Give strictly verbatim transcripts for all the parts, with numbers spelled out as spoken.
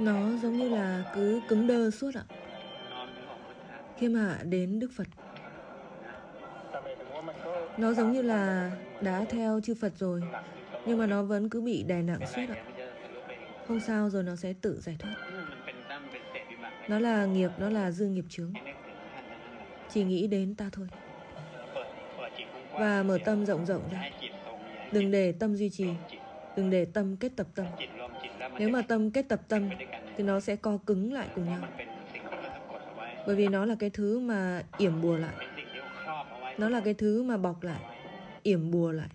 Nó giống như là cứ cứng đơ suốt ạ. Khi mà đến Đức Phật, nó giống như là đã theo chư Phật rồi, nhưng mà nó vẫn cứ bị đè nặng suốt ạ. Không sao, rồi nó sẽ tự giải thoát. Nó là nghiệp, nó là dư nghiệp chướng. Chỉ nghĩ đến ta thôi. Và mở tâm rộng rộng ra. Đừng để tâm duy trì, đừng để tâm kết tập tâm. Nếu mà tâm kết tập tâm thì nó sẽ co cứng lại cùng nhau. Bởi vì nó là cái thứ mà yểm bùa lại. Nó là cái thứ mà bọc lại, yểm bùa lại.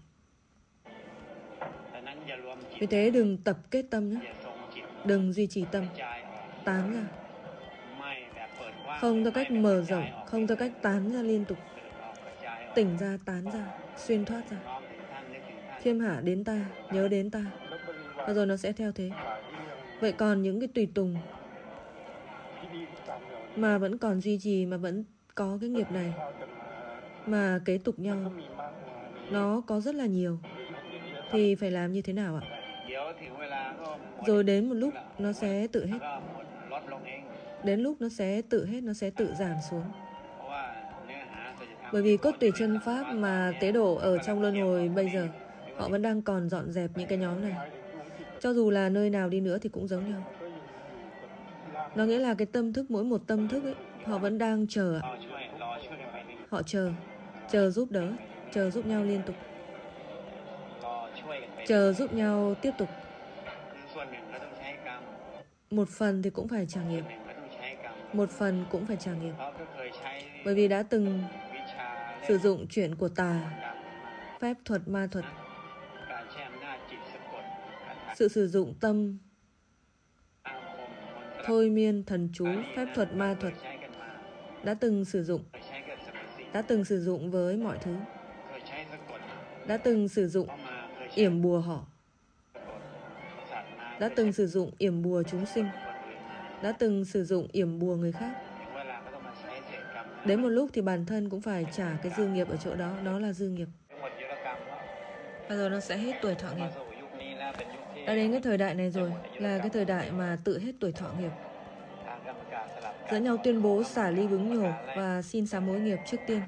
Vì thế đừng tập kết tâm nhé. Đừng duy trì tâm. Tán ra. Không theo cách mở rộng, không theo cách tán ra liên tục. Tỉnh ra, tán ra, xuyên thoát ra. Khiêm hạ đến ta, nhớ đến ta. Và rồi nó sẽ theo thế. Vậy còn những cái tùy tùng mà vẫn còn duy trì, mà vẫn có cái nghiệp này, mà kế tục nhau, nó có rất là nhiều, thì phải làm như thế nào ạ? Rồi đến một lúc nó sẽ tự hết. Đến lúc nó sẽ tự hết, nó sẽ tự giảm xuống. Bởi vì cốt tùy chân pháp mà tế độ ở trong luân hồi bây giờ, họ vẫn đang còn dọn dẹp những cái nhóm này. Cho dù là nơi nào đi nữa thì cũng giống nhau. Nó nghĩa là cái tâm thức, mỗi một tâm thức ấy, họ vẫn đang chờ. Họ chờ, chờ giúp đỡ, chờ giúp nhau liên tục, chờ giúp nhau tiếp tục. Một phần thì cũng phải trả nghiệp, một phần cũng phải trả nghiệp. Bởi vì đã từng sử dụng chuyện của tà, phép thuật, ma thuật, sự sử dụng tâm, thôi miên, thần chú, phép thuật, ma thuật, đã từng sử dụng, đã từng sử dụng với mọi thứ, đã từng sử dụng yểm bùa họ, đã từng sử dụng yểm bùa chúng sinh, đã từng sử dụng yểm bùa người khác. Đến một lúc thì bản thân cũng phải trả cái dư nghiệp ở chỗ đó, đó là dư nghiệp. Và rồi nó sẽ hết tuổi thọ nghiệp. Đã đến cái thời đại này rồi, là cái thời đại mà tự hết tuổi thọ nghiệp. Dẫn nhau tuyên bố xả ly bứng nhổ và xin sám hối nghiệp trước tiên.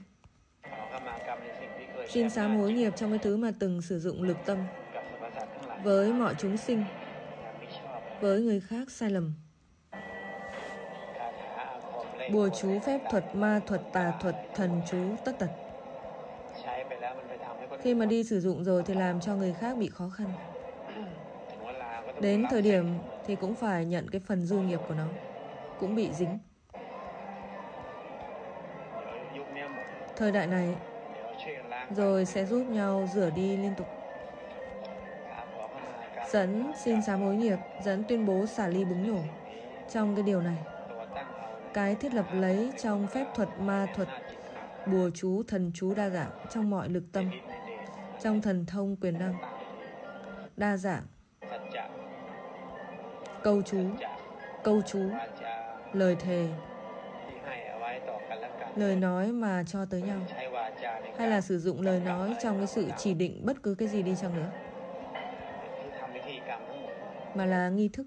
Xin sám hối nghiệp trong cái thứ mà từng sử dụng lực tâm với mọi chúng sinh, với người khác sai lầm. Bùa chú, phép thuật, ma thuật, tà thuật, thần chú, tất tật. Khi mà đi sử dụng rồi thì làm cho người khác bị khó khăn. Đến thời điểm thì cũng phải nhận cái phần dư nghiệp của nó, cũng bị dính. Thời đại này rồi sẽ giúp nhau rửa đi liên tục. Dẫn xin sám hối nghiệp, dẫn tuyên bố xả ly bứng nhổ. Trong cái điều này, cái thiết lập lấy trong phép thuật, ma thuật, bùa chú, thần chú đa dạng, trong mọi lực tâm, trong thần thông quyền năng đa dạng, câu chú, câu chú, lời thề, lời nói mà cho tới nhau, hay là sử dụng lời nói trong cái sự chỉ định bất cứ cái gì đi chăng nữa, mà là nghi thức,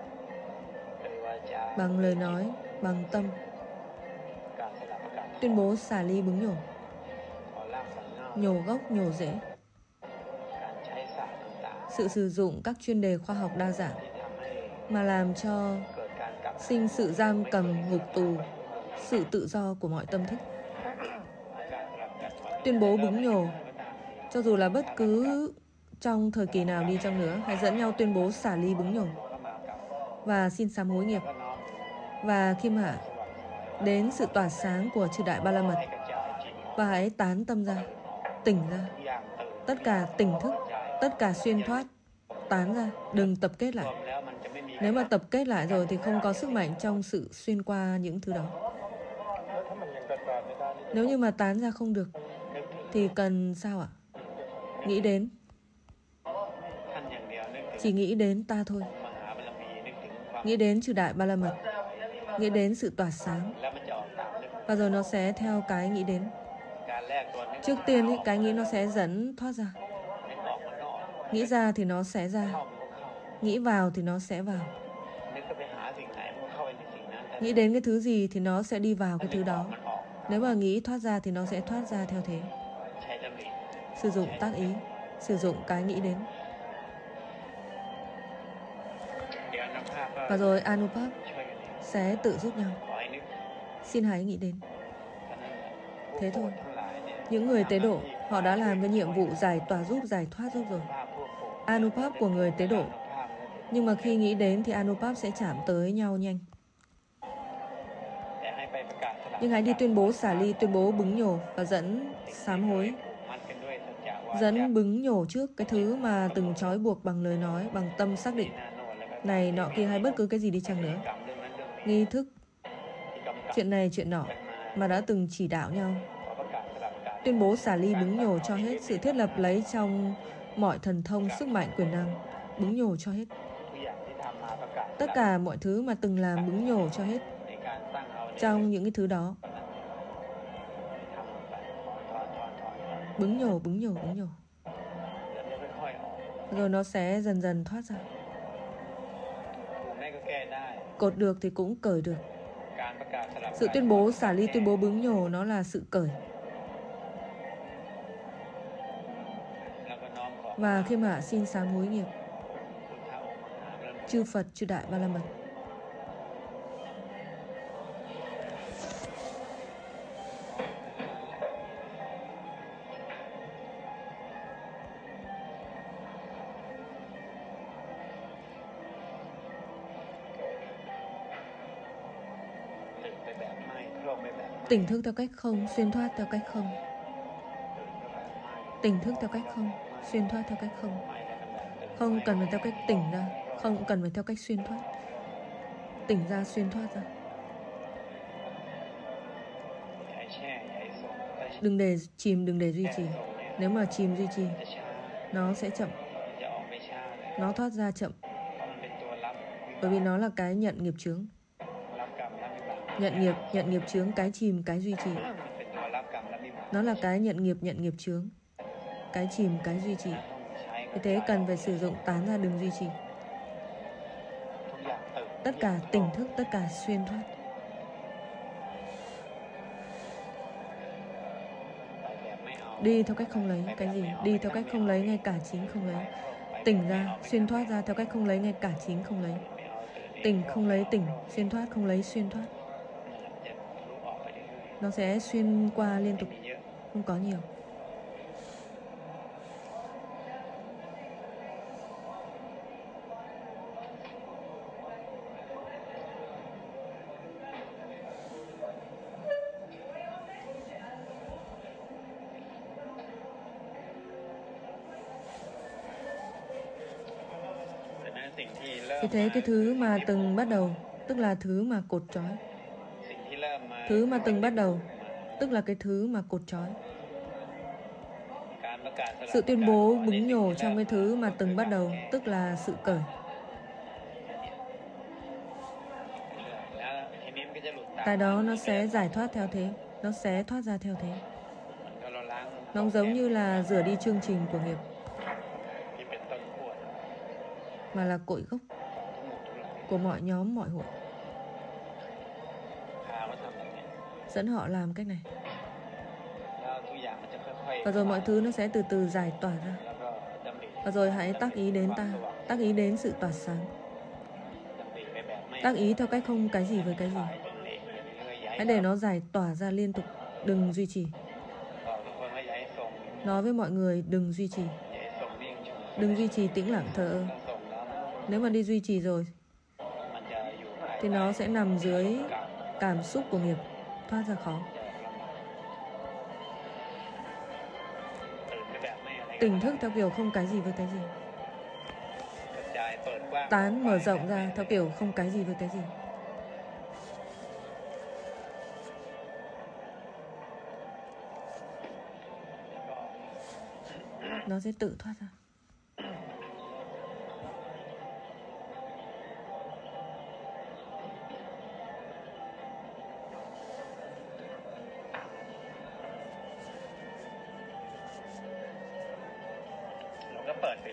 bằng lời nói, bằng tâm, tuyên bố xả ly bứng nhổ, nhổ gốc, nhổ rễ. Sự sử dụng các chuyên đề khoa học đa dạng mà làm cho sinh sự giam cầm, ngục tù, sự tự do của mọi tâm thức. Tuyên bố bứng nhổ, cho dù là bất cứ trong thời kỳ nào đi chăng nữa, hãy dẫn nhau tuyên bố xả ly bứng nhổ và xin sám hối nghiệp. Và khiêm hạ đến sự tỏa sáng của chư đại ba la mật, và hãy tán tâm ra, tỉnh ra. Tất cả tỉnh thức, tất cả xuyên thoát, tán ra, đừng tập kết lại. Nếu mà tập kết lại rồi thì không có sức mạnh trong sự xuyên qua những thứ đó. Nếu như mà tán ra không được thì cần sao ạ? Nghĩ đến, chỉ nghĩ đến ta thôi. Nghĩ đến chư đại ba la mật, nghĩ đến sự tỏa sáng, và rồi nó sẽ theo cái nghĩ đến. Trước tiên ý, cái nghĩ nó sẽ dẫn thoát ra. Nghĩ ra thì nó sẽ ra, nghĩ vào thì nó sẽ vào. Nghĩ đến cái thứ gì thì nó sẽ đi vào cái thứ đó. Nếu mà nghĩ thoát ra thì nó sẽ thoát ra theo thế. Sử dụng tác ý, sử dụng cái nghĩ đến. Và rồi Anupap sẽ tự giúp nhau. Xin hãy nghĩ đến. Thế thôi. Những người tế độ, họ đã làm cái nhiệm vụ giải tỏa giúp, giải thoát giúp rồi. Anupap của người tế độ. Nhưng mà khi nghĩ đến thì Anupap sẽ chạm tới nhau nhanh. Nhưng hãy đi tuyên bố xả ly, tuyên bố bứng nhổ và dẫn sám hối. Dẫn bứng nhổ trước cái thứ mà từng trói buộc bằng lời nói, bằng tâm xác định. Này, nọ kia hay bất cứ cái gì đi chăng nữa. Nghi thức, chuyện này, chuyện nọ mà đã từng chỉ đạo nhau. Tuyên bố xả ly bứng nhổ cho hết, sự thiết lập lấy trong mọi thần thông, sức mạnh, quyền năng. Bứng nhổ cho hết. Tất cả mọi thứ mà từng làm bứng nhổ cho hết. Trong những cái thứ đó. Bứng nhổ, bứng nhổ, bứng nhổ. Rồi nó sẽ dần dần thoát ra. Cột được thì cũng cởi được. Sự tuyên bố xả ly, tuyên bố bứng nhổ, nó là sự cởi. Và khi mà xin sám hối nghiệp chư Phật, chư Đại Ba La Mật. Tỉnh thức theo cách không, xuyên thoát theo cách không. Tỉnh thức theo cách không, xuyên thoát theo cách không. Không cần phải theo cách tỉnh ra, không cần phải theo cách xuyên thoát. Tỉnh ra, xuyên thoát ra. Đừng để chìm, đừng để duy trì. Nếu mà chìm duy trì, nó sẽ chậm. Nó thoát ra chậm. Bởi vì nó là cái nhận nghiệp chướng. Nhận nghiệp, nhận nghiệp chướng, cái chìm, cái duy trì. Nó là cái nhận nghiệp, nhận nghiệp chướng. Cái chìm, cái duy trì. Vì thế cần phải sử dụng tán ra, đừng duy trì. Tất cả tỉnh thức, tất cả xuyên thoát. Đi theo cách không lấy cái gì. Đi theo cách không lấy ngay cả chính không lấy. Tỉnh ra, xuyên thoát ra theo cách không lấy ngay cả chính không lấy. Tỉnh không lấy tỉnh, xuyên thoát không lấy xuyên thoát. Nó sẽ xuyên qua liên tục, không có nhiều. Vì thế cái thứ mà từng bắt đầu, tức là thứ mà cột trói. Thứ mà từng bắt đầu, tức là cái thứ mà cột trói. Sự tuyên bố bứng nhổ trong cái thứ mà từng bắt đầu, tức là sự cởi. Tại đó nó sẽ giải thoát theo thế. Nó sẽ thoát ra theo thế. Nó giống như là rửa đi chương trình của nghiệp, mà là cội gốc của mọi nhóm, mọi hội. Dẫn họ làm cách này. Và rồi mọi thứ nó sẽ từ từ giải tỏa ra. Và rồi hãy tác ý đến ta. Tác ý đến sự tỏa sáng. Tác ý theo cách không cái gì với cái gì. Hãy để nó giải tỏa ra liên tục. Đừng duy trì. Nói với mọi người đừng duy trì. Đừng duy trì tĩnh lặng thờ ơ. Nếu mà đi duy trì rồi thì nó sẽ nằm dưới cảm xúc của nghiệp, thoát ra khó. Tỉnh thức theo kiểu không cái gì với cái gì. Tán mở rộng ra theo kiểu không cái gì với cái gì. Nó sẽ tự thoát ra.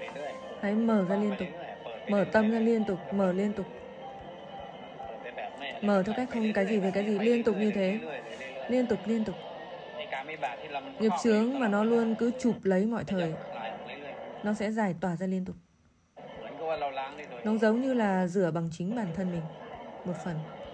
Hãy mở ra liên tục. Mở tâm ra liên tục, mở liên tục. Mở theo cách không cái gì với cái gì, liên tục như thế, liên tục liên tục. Nghiệp chướng mà nó luôn cứ chụp lấy mọi thời, nó sẽ giải tỏa ra liên tục. Nó giống như là rửa bằng chính bản thân mình một phần.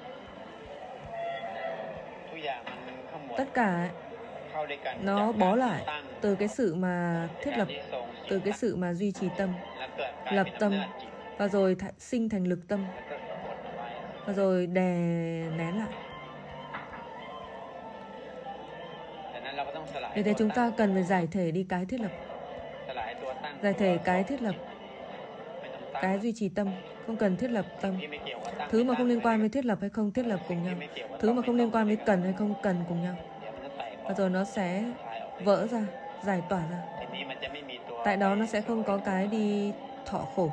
Tất cả ấy, nó bó lại từ cái sự mà thiết lập, từ cái sự mà duy trì tâm, lập tâm, và rồi th sinh thành lực tâm, và rồi đè nén lại. Vì thế chúng ta cần phải giải thể đi cái thiết lập, giải thể cái thiết lập, cái duy trì tâm, không cần thiết lập tâm. Thứ mà không liên quan với thiết lập hay không thiết lập cùng nhau, thứ mà không liên quan với cần hay không cần cùng nhau, và rồi nó sẽ vỡ ra, giải tỏa ra. Tại đó nó sẽ không có cái đi thọ khổ.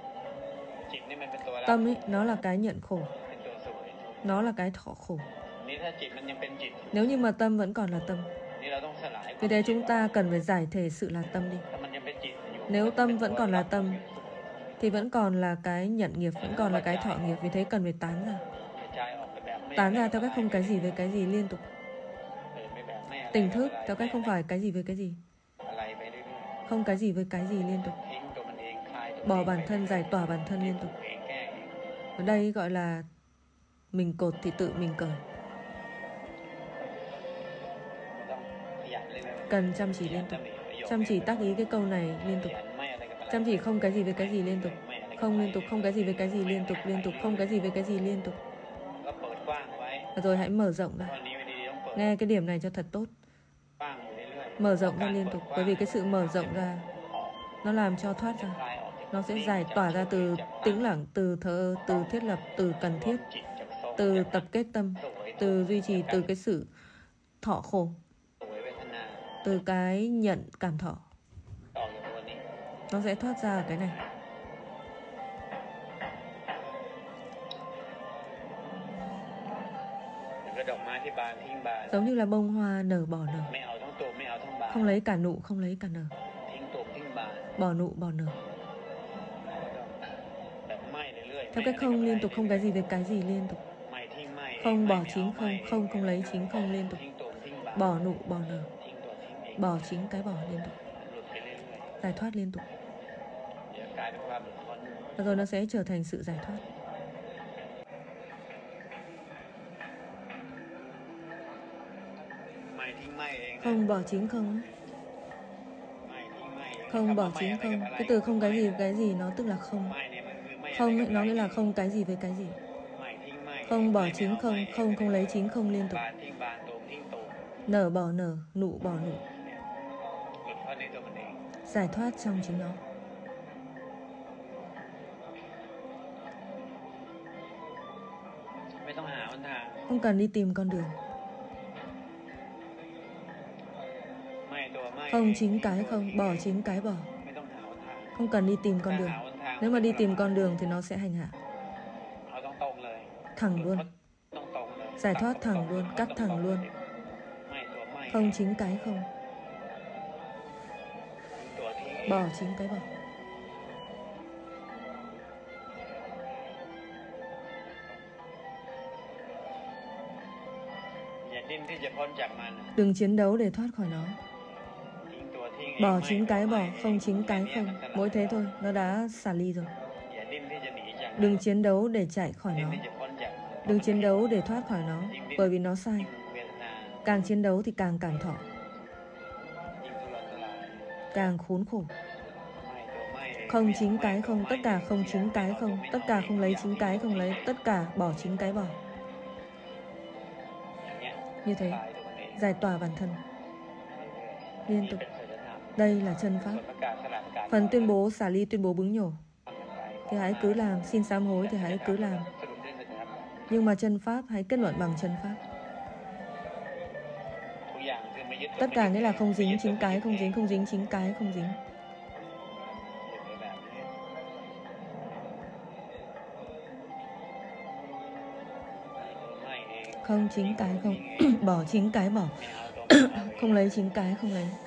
Tâm ấy, nó là cái nhận khổ, nó là cái thọ khổ. Nếu như mà tâm vẫn còn là tâm, vì thế chúng ta cần phải giải thể sự là tâm đi. Nếu tâm vẫn còn là tâm thì vẫn còn là cái nhận nghiệp, vẫn còn là cái thọ nghiệp. Vì thế cần phải tán ra, tán ra theo cách không cái gì với cái gì liên tục. Tỉnh thức theo cách không phải cái gì với cái gì, không cái gì với cái gì liên tục. Bỏ bản thân, giải tỏa bản thân liên tục. Ở đây gọi là mình cột thì tự mình cởi. Cần chăm chỉ liên tục, chăm chỉ tác ý cái câu này liên tục. Chăm chỉ không cái gì với cái gì liên tục, không liên tục, không cái gì với cái gì liên tục, liên tục, không cái gì với cái gì liên tục. Và rồi hãy mở rộng ra. Nghe cái điểm này cho thật tốt. Mở rộng ra liên tục, bởi vì cái sự mở rộng ra nó làm cho thoát ra, nó sẽ giải tỏa ra từ tĩnh lặng, từ thờ, từ thiết lập, từ cần thiết, từ tập kết tâm, từ duy trì, từ cái sự thọ khổ, từ cái nhận cảm thọ. Nó sẽ thoát ra ở cái này. Giống như là bông hoa nở bỏ nở, không lấy cả nụ, không lấy cả nở, bỏ nụ bỏ nở. Theo cách không liên tục, không cái gì với cái gì liên tục. Không bỏ chính không, không không lấy chính không liên tục. Bỏ nụ bỏ nở, bỏ chính cái bỏ liên tục, giải thoát liên tục. Và rồi nó sẽ trở thành sự giải thoát. Không bỏ chính không, không bỏ chính không. Cái từ không cái gì với cái gì nó tức là không. Không ấy, nó nghĩa là không cái gì với cái gì. Không bỏ chính không, không không lấy chính không liên tục. Nở bỏ nở, nụ bỏ nụ, giải thoát trong chính nó. Không cần đi tìm con đường. Không chính cái không, bỏ chính cái bỏ. Không cần đi tìm con đường. Nếu mà đi tìm con đường thì nó sẽ hành hạ. Thẳng luôn, giải thoát thẳng luôn, cắt thẳng luôn. Không chính cái không, bỏ chính cái bỏ. Đừng chiến đấu để thoát khỏi nó. Bỏ chính cái bỏ, không chính cái không. Mỗi thế thôi, nó đã xả ly rồi. Đừng chiến đấu để chạy khỏi nó. Đừng chiến đấu để thoát khỏi nó, bởi vì nó sai. Càng chiến đấu thì càng cảm thọ, càng khốn khổ. Không chính cái không, tất cả không chính cái không, tất cả không lấy chính cái không lấy, tất cả bỏ chính cái bỏ. Như thế, giải tỏa bản thân liên tục. Đây là chân pháp. Phần tuyên bố xả ly, tuyên bố bứng nhổ thì hãy cứ làm, xin sám hối thì hãy cứ làm. Nhưng mà chân pháp hãy kết luận bằng chân pháp. Tất cả nghĩa là không dính chính cái, không dính, không dính chính cái, không dính. Không chính cái không, bỏ chính cái bỏ, không lấy chính cái không lấy.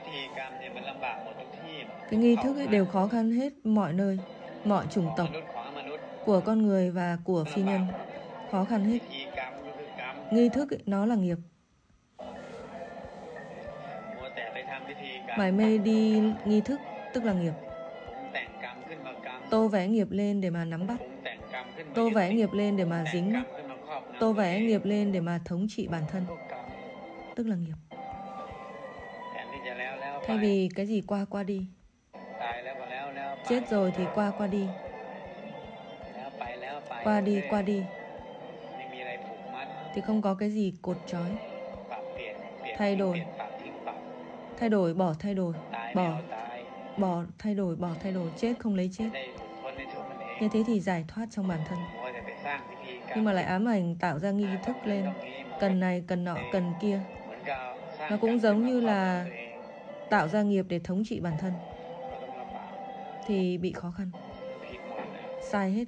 Cái nghi thức ấy đều khó khăn hết mọi nơi, mọi chủng tộc, của con người và của phi nhân, khó khăn hết. Nghi thức ấy, nó là nghiệp. Mải mê đi nghi thức tức là nghiệp. Tô vẽ nghiệp lên để mà nắm bắt, tô vẽ nghiệp lên để mà dính mắc, tô vẽ nghiệp lên để mà thống trị bản thân, tức là nghiệp. Thay vì cái gì qua qua đi, chết rồi thì qua qua đi, qua đi qua đi, thì không có cái gì cột trói. Thay đổi, thay đổi bỏ thay đổi, bỏ, bỏ thay đổi bỏ thay đổi, chết không lấy chết. Như thế thì giải thoát trong bản thân. Nhưng mà lại ám ảnh tạo ra nghi thức lên, cần này, cần nọ, cần kia. Nó cũng giống như là tạo ra nghiệp để thống trị bản thân, thì bị khó khăn, sai hết.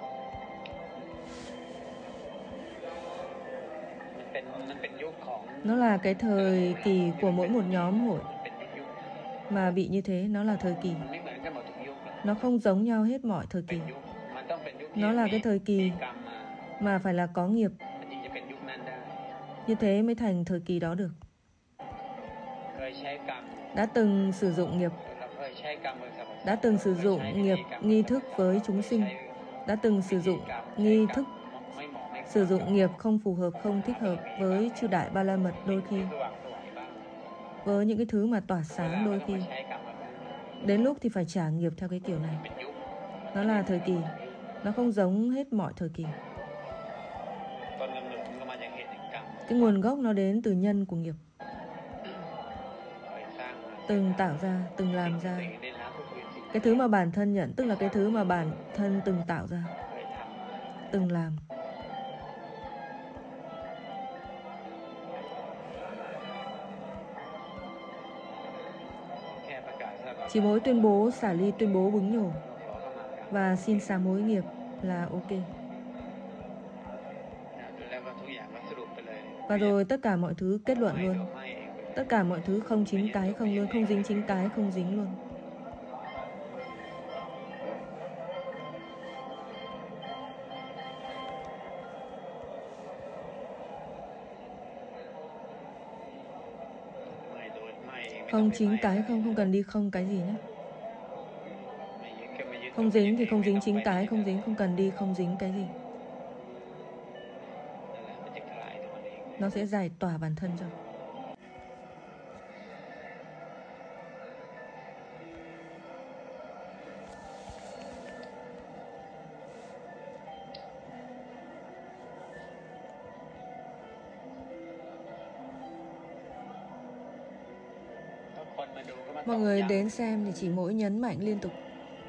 Nó là cái thời kỳ của mỗi một nhóm hội mà bị như thế, nó là thời kỳ. Nó không giống nhau hết mọi thời kỳ. Nó là cái thời kỳ mà phải là có nghiệp, như thế mới thành thời kỳ đó được. Đã từng sử dụng nghiệp, đã từng sử dụng nghiệp nghi thức với chúng sinh, đã từng sử dụng nghi thức, sử dụng nghiệp không phù hợp, không thích hợp với chư đại ba la mật đôi khi, với những cái thứ mà tỏa sáng đôi khi. Đến lúc thì phải trả nghiệp theo cái kiểu này. Nó là thời kỳ, nó không giống hết mọi thời kỳ. Cái nguồn gốc nó đến từ nhân của nghiệp, từng tạo ra, từng làm ra. Cái thứ mà bản thân nhận, tức là cái thứ mà bản thân từng tạo ra, từng làm. Chỉ mỗi tuyên bố xả ly, tuyên bố bứng nhổ và xin sám hối nghiệp là ok. Và rồi tất cả mọi thứ kết luận luôn. Tất cả mọi thứ không chính cái không luôn, không dính chính cái không dính luôn. Không chính cái không, không cần đi không cái gì nhé. Không dính thì không dính chính cái, không dính, không cần đi không dính cái gì. Nó sẽ giải tỏa bản thân cho. Mọi người đến xem thì chỉ mỗi nhấn mạnh liên tục,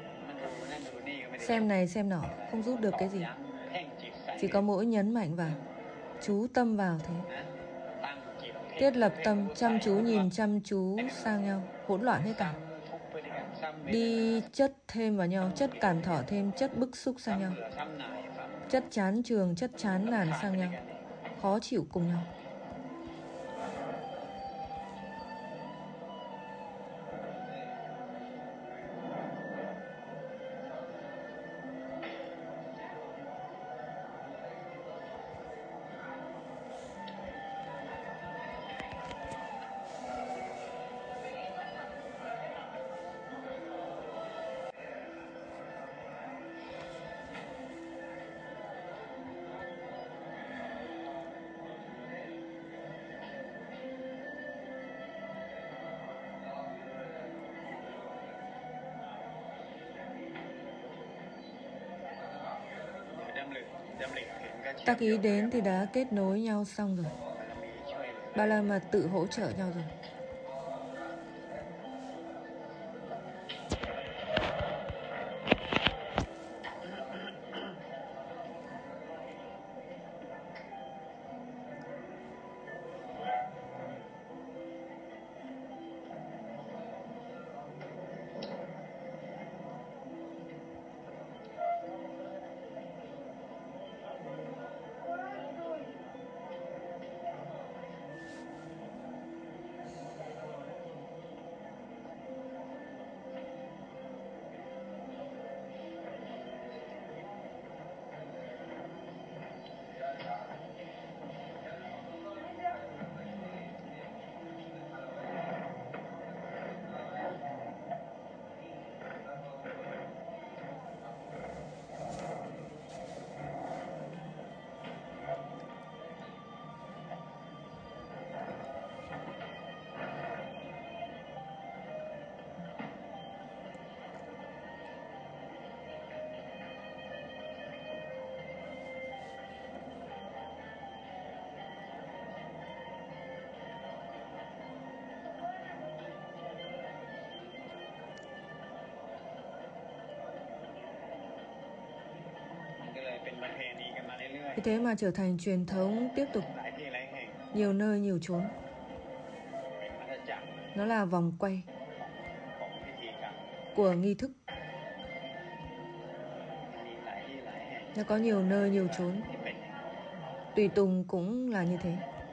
xem này xem nọ, không giúp được cái gì. Chỉ có mỗi nhấn mạnh vào, chú tâm vào thế. Thiết lập tâm, chăm chú nhìn chăm chú sang nhau, hỗn loạn hết cả. Đi chất thêm vào nhau, chất cản thọ thêm, chất bức xúc sang nhau, chất chán trường, chất chán nản sang nhau, khó chịu cùng nhau. Tác ý đến thì đã kết nối nhau xong rồi. Ba la mật tự hỗ trợ nhau rồi. Vì thế mà trở thành truyền thống tiếp tục, nhiều nơi nhiều chốn. Nó là vòng quay của nghi thức. Nó có nhiều nơi nhiều chốn. Tùy tùng cũng là như thế.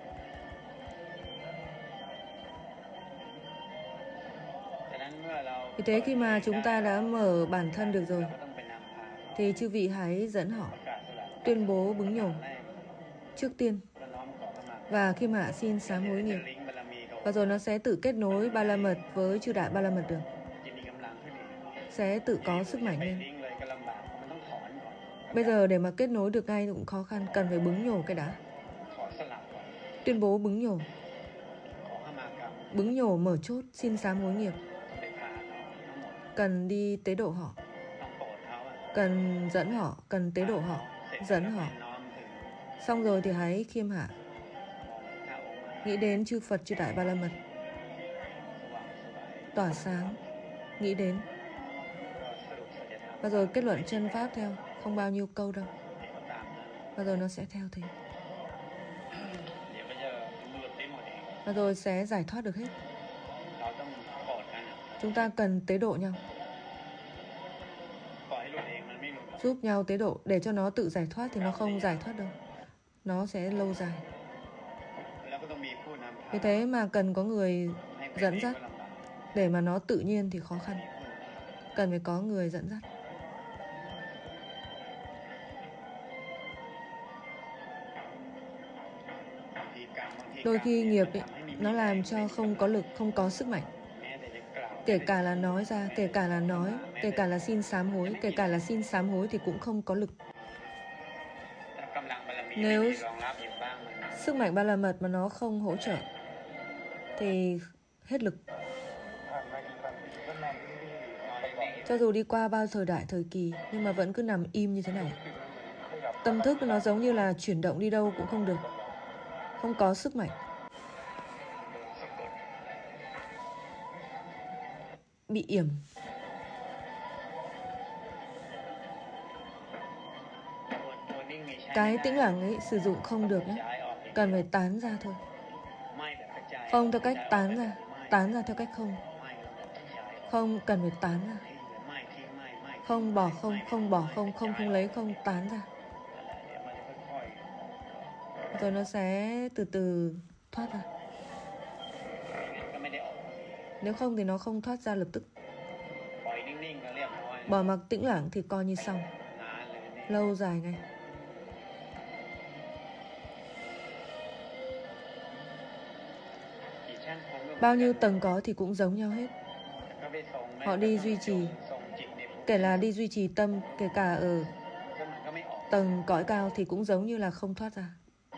Vì thế khi mà chúng ta đã mở bản thân được rồi, thì chư vị hãy dẫn họ tuyên bố bứng nhổ trước tiên. Và khi mà xin sám hối nghiệp, và rồi nó sẽ tự kết nối ba la mật với chư đại ba la mật được, sẽ tự có sức mạnh lên. Bây giờ để mà kết nối được ngay cũng khó khăn, cần phải bứng nhổ cái đã. Tuyên bố bứng nhổ, bứng nhổ mở chốt xin sám hối nghiệp. Cần đi tế độ họ, cần dẫn họ, cần tế độ họ, dẫn họ. Xong rồi thì hãy khiêm hạ, nghĩ đến chư Phật chư đại ba la mật, tỏa sáng, nghĩ đến. Và rồi kết luận chân pháp theo, không bao nhiêu câu đâu. Và rồi nó sẽ theo thế. Và rồi sẽ giải thoát được hết. Chúng ta cần tế độ nhau, giúp nhau tế độ để cho nó tự giải thoát, thì nó không giải thoát đâu. Nó sẽ lâu dài. Vì thế mà cần có người dẫn dắt. Để mà nó tự nhiên thì khó khăn. Cần phải có người dẫn dắt. Đôi khi nghiệp ấy, nó làm cho không có lực, không có sức mạnh. Kể cả là nói ra, kể cả là nói, kể cả là xin sám hối, kể cả là xin sám hối thì cũng không có lực. Nếu sức mạnh ba la mật mà nó không hỗ trợ thì hết lực. Cho dù đi qua bao thời đại thời kỳ, nhưng mà vẫn cứ nằm im như thế này. Tâm thức nó giống như là chuyển động đi đâu cũng không được, không có sức mạnh, bị yểm. Cái tĩnh lặng ấy sử dụng không được nhé. Cần phải tán ra thôi. Không theo cách tán ra, tán ra theo cách không. Không cần phải tán ra. Không bỏ không, không bỏ không, không không lấy không, tán ra. Rồi nó sẽ từ từ thoát ra. Nếu không thì nó không thoát ra lập tức. Bỏ mặc tĩnh lặng thì coi như xong. Lâu dài ngay. Bao nhiêu tầng có thì cũng giống nhau hết. Họ đi duy trì, kể là đi duy trì tâm, kể cả ở tầng cõi cao thì cũng giống như là không thoát ra.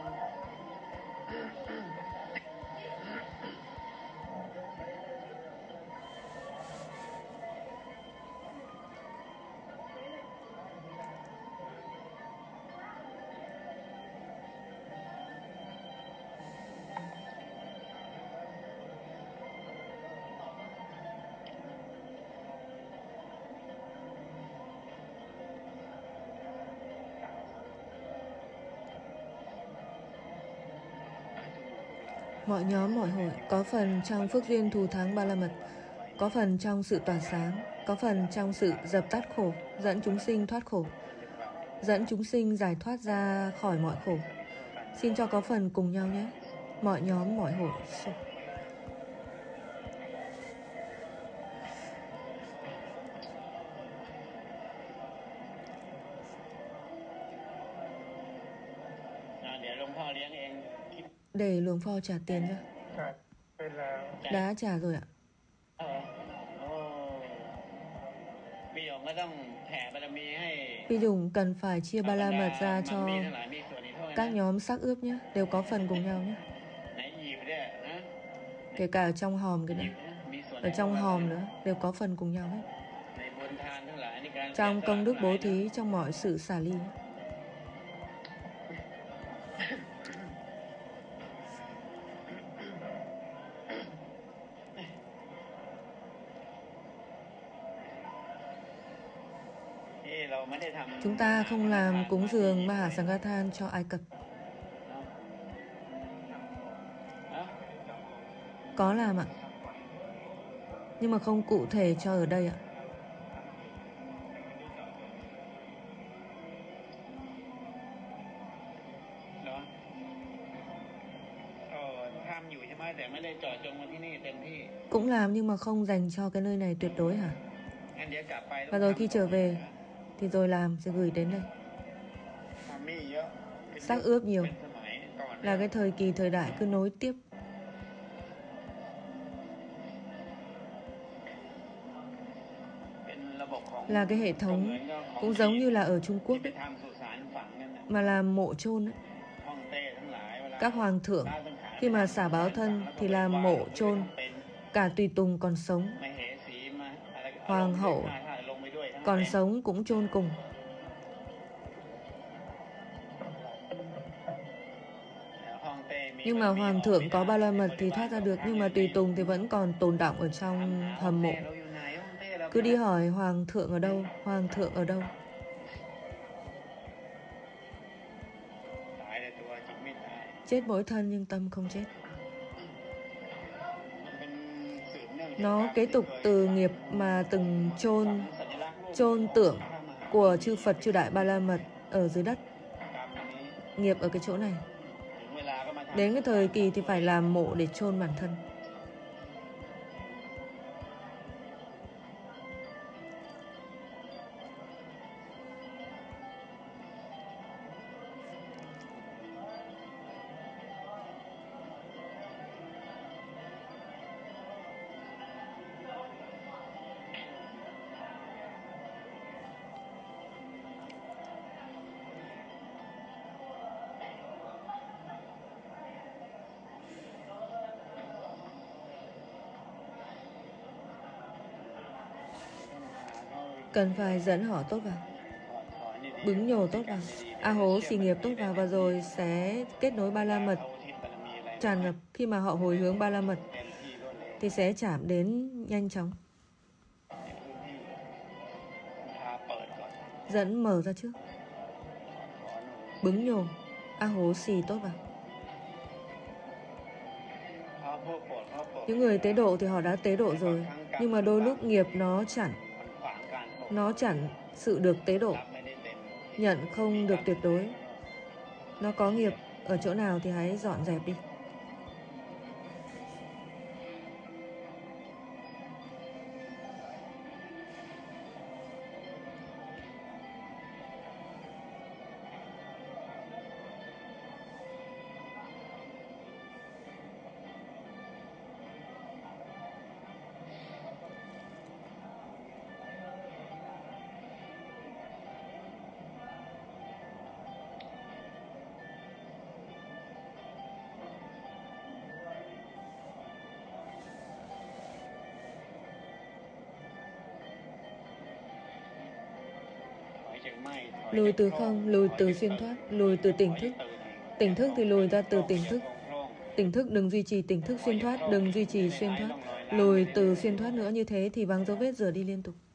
Mọi nhóm, mọi hội có phần trong phước duyên thù thắng ba la mật, có phần trong sự tỏa sáng, có phần trong sự dập tắt khổ, dẫn chúng sinh thoát khổ, dẫn chúng sinh giải thoát ra khỏi mọi khổ. Xin cho có phần cùng nhau nhé. Mọi nhóm, mọi hội. Để Luồng Pho trả tiền cho. Đã trả rồi ạ. Phi Dùng cần phải chia ba la mật ra cho các nhóm sắc ướp nhé. Đều có phần cùng nhau nhé. Kể cả ở trong hòm cái này, ở trong hòm nữa, đều có phần cùng nhau hết. Trong công đức bố thí, trong mọi sự xả ly. Chúng ta không làm cúng dường Mahasankhathan cho Ai Cập. Có làm ạ, nhưng mà không cụ thể cho ở đây ạ. Cũng làm nhưng mà không dành cho cái nơi này tuyệt đối hả? Và rồi khi trở về thì rồi làm sẽ gửi đến đây. Xác ướp nhiều, là cái thời kỳ thời đại cứ nối tiếp. Là cái hệ thống cũng giống như là ở Trung Quốc ấy, mà làm mộ chôn ấy. Các hoàng thượng khi mà xả báo thân thì làm mộ chôn cả tùy tùng còn sống. Hoàng hậu còn sống cũng chôn cùng. Nhưng mà hoàng thượng có ba la mật thì thoát ra được, nhưng mà tùy tùng thì vẫn còn tồn đọng ở trong hầm mộ. Cứ đi hỏi hoàng thượng ở đâu, hoàng thượng ở đâu. Chết mỗi thân nhưng tâm không chết. Nó kế tục từ nghiệp mà từng chôn chôn tượng của chư Phật chư Đại Ba La Mật ở dưới đất. Nghiệp ở cái chỗ này. Đến cái thời kỳ thì phải làm mộ để chôn bản thân. Cần phải dẫn họ tốt vào, bứng nhổ tốt vào, A Hố xì nghiệp tốt vào, và rồi sẽ kết nối Ba La Mật tràn ngập. Khi mà họ hồi hướng Ba La Mật thì sẽ chạm đến nhanh chóng. Dẫn mở ra trước, bứng nhổ, A Hố xì tốt vào. Những người tế độ thì họ đã tế độ rồi, nhưng mà đôi lúc nghiệp nó chặn Nó chặn sự được tế độ, nhận không được tuyệt đối. Nó có nghiệp ở chỗ nào thì hãy dọn dẹp đi. Lùi từ không, lùi từ xuyên thoát, lùi từ tỉnh thức. Tỉnh thức thì lùi ra từ tỉnh thức. Tỉnh thức đừng duy trì tỉnh thức, xuyên thoát đừng duy trì xuyên thoát. Lùi từ xuyên thoát nữa, như thế thì vắng dấu vết rửa đi liên tục.